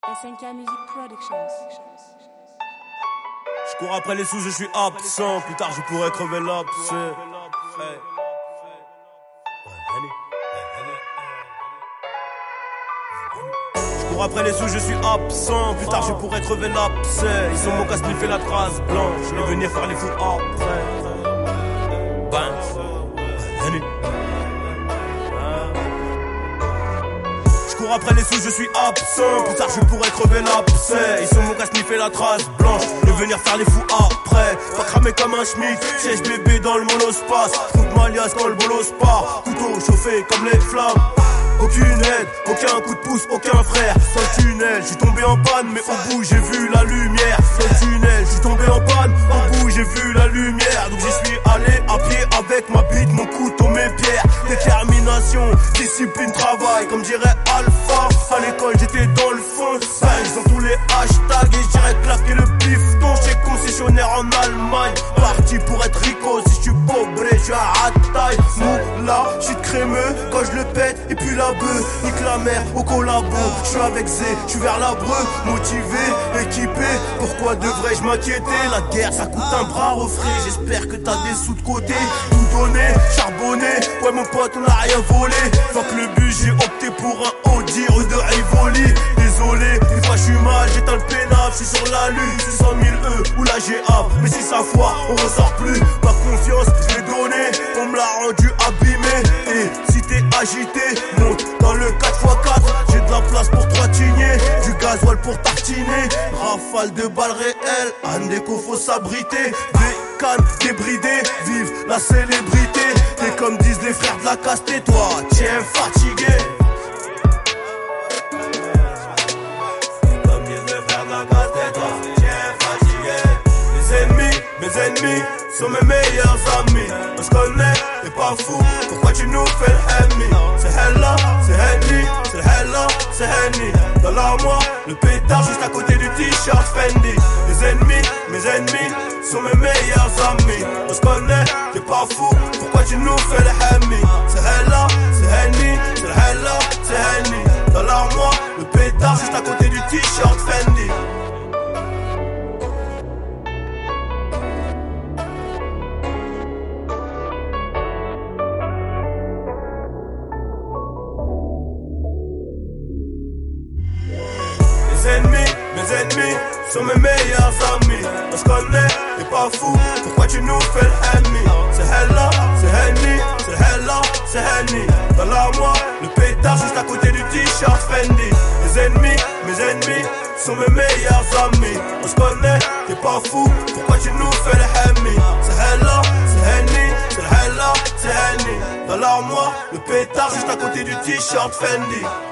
SNK Music Productions. Je cours après les sous, je suis absent. Plus tard, je pourrais crever l'abcès. Je cours après les sous, je suis absent. Plus tard, je pourrais crever l'abcès. Ils ont mon casse, fait la trace blanche. Je vais venir faire les fous après. Je cours après les sous, je suis absent. Plus tard je pourrais crever l'abcès. Ils sont mon casse, fait la trace blanche. Je vais venir faire les fous après. Pas cramer comme un schmick. Siège bébé dans le monospace. Trouve Malias quand le bolos part. Couteau chauffé comme les flammes. Aucune aide, aucun coup de pouce, aucun frère. Dans le tunnel, je suis tombé en panne, mais au bout j'ai vu la lumière. Dans le tunnel, je suis tombé en panne, au bout j'ai vu la lumière. Donc j'y suis allé à pied avec ma bite, mon couteau, mes pierres. Détermination, discipline, travail, comme dirait Alpha. À l'école j'étais dans le fond, ils ont tous les hashtags et je dirais claquer le bifton. J'étais concessionnaire en Allemagne, parti pour être rico. Si je suis pauvre, je suis à taille. Moula, je suis crémeux quand je le pète et puis la bœuf, nique la mer au collabo. Je suis avec Zé, je suis vers l'Abreu, motivé, équipé. Pourquoi devrais-je m'inquiéter? La guerre ça coûte un bras refrais. J'espère que t'as des sous de côté. Tout donné, charbonné. Ouais mon pote on a rien volé. Fuck le but, j'ai opté pour un Audi rue de Rivoli. Désolé, des fois je suis mal, j'éteins le pénal. Je suis sur la lune, 600 000 E ou la GA. Mais si ça foire, on ressort plus. Ma confiance, je l'ai donnée, on me l'a rendu abîmé. Et si t'es agité, monte dans le 4x4. J'ai de la place pour 3 tignets, du gasoil pour tartiner. Rafale de balles réelles, Andeco faut s'abriter. Des cannes débridées, vive la célébrité. T'es comme disent les frères de la caste, toi tiens fatigué. Comme disent les frères de la caste, toi tiens fatigué. Mes ennemis sont mes meilleurs amis. On se connaît, t'es pas fou, pourquoi tu nous fais le ennemi? C'est Hella, c'est Henny, c'est Hella, c'est Henny. Dans l'armoire, le pétard juste à côté du t-shirt Fendi. Mes ennemis sont mes meilleurs amis. On se connaît, t'es pas fou, pourquoi tu nous fais le ennemi? C'est Hella, c'est Henny, c'est Hella, c'est Henny. Dans l'armoire, le pétard juste à côté du t-shirt Fendi. Mes ennemis sont mes meilleurs amis. On se connaît, t'es pas fou, pourquoi tu nous fais l'ennemi? C'est Hella, c'est Henny, c'est Hella, c'est Henny. Dans l'armoire, le pétard juste à côté du t-shirt Fendi. Mes ennemis sont mes meilleurs amis. On se connaît, t'es pas fou, pourquoi tu nous fais l'ennemi? C'est Hella, c'est Henny, c'est Hella, c'est Henny. Dans l'armoire, le pétard juste à côté du t-shirt Fendi.